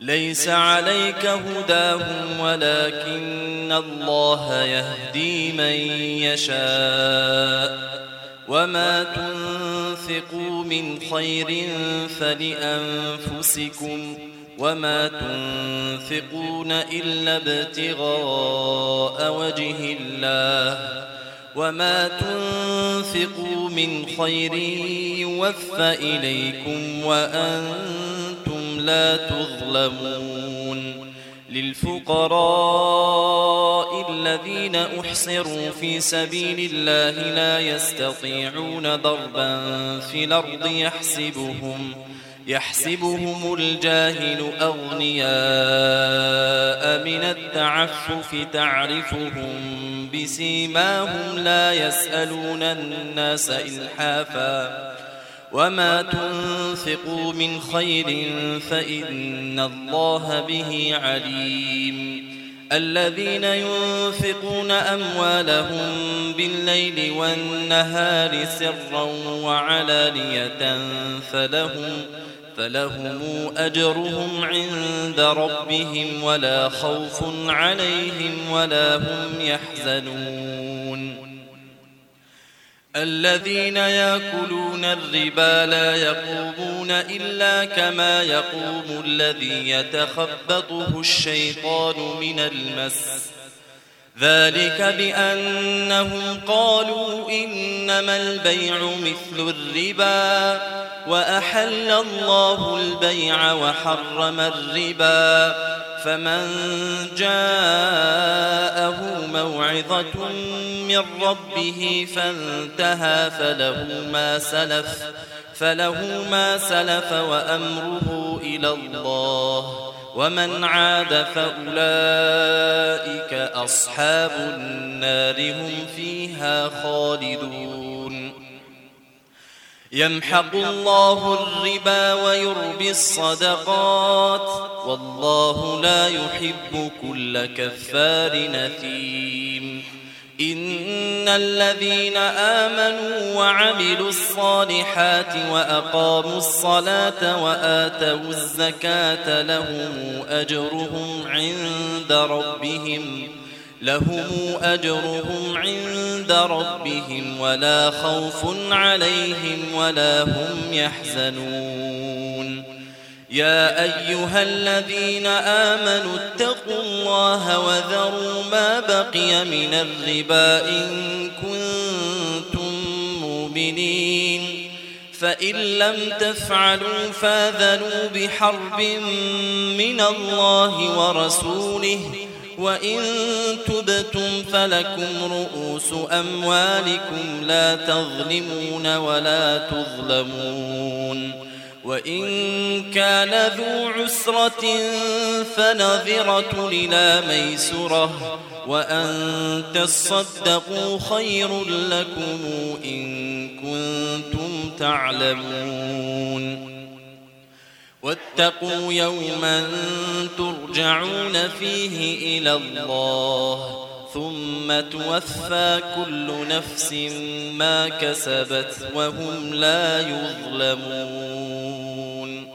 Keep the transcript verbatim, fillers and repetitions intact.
ليس عليك هداهم ولكن الله يهدي من يشاء وما تنفقوا من خير فلأنفسكم وما تنفقون إلا ابتغاء وجه الله وما تنفقوا من خير يوفى إليكم وأنتم لا تظلمون للفقراء الذين أحصروا في سبيل الله لا يستطيعون ضربا في الأرض يحسبهم يحسبهم الجاهل أغنياء من التعفف تعرفهم بسيماهم لا يسألون الناس إلحافا وما تنفقوا من خير فإن الله به عليم الذين ينفقون أموالهم بالليل والنهار سرا وعلانية فلهم فلهم أجرهم عند ربهم ولا خوف عليهم ولا هم يحزنون الذين يأكلون الربا لا يقومون إلا كما يقوم الذي يتخبطه الشيطان من المس ذلك بأنهم قالوا إنما البيع مثل الربا وأحل الله البيع وحرم الربا فمن جاءه موعظة من ربه فانتهى فله ما سلف فله ما سلف وأمره إلى الله ومن عاد فأولئك أصحاب النار هم فيها خالدون يمحق الله الربا ويربي الصدقات والله لا يحب كل كفار نثيم إن الذين آمنوا وعملوا الصالحات وأقاموا الصلاة وآتوا الزكاة لهم أجرهم عند ربهم لهم أجرهم عند ربهم ولا خوف عليهم ولا هم يحزنون يا أيها الذين آمنوا اتقوا الله وذروا ما بقي من الربا إن كنتم مؤمنين فإن لم تفعلوا فاذنوا بحرب من الله ورسوله وإن تبتم فلكم رؤوس أموالكم لا تظلمون ولا تظلمون وإن كان ذو عسرة فنظرة إلى ميسرة وأن تصدقوا خير لكم إن كنتم تعلمون واتقوا يوما ترجعون فيه إلى الله ثم توفى كل نفس ما كسبت وهم لا يظلمون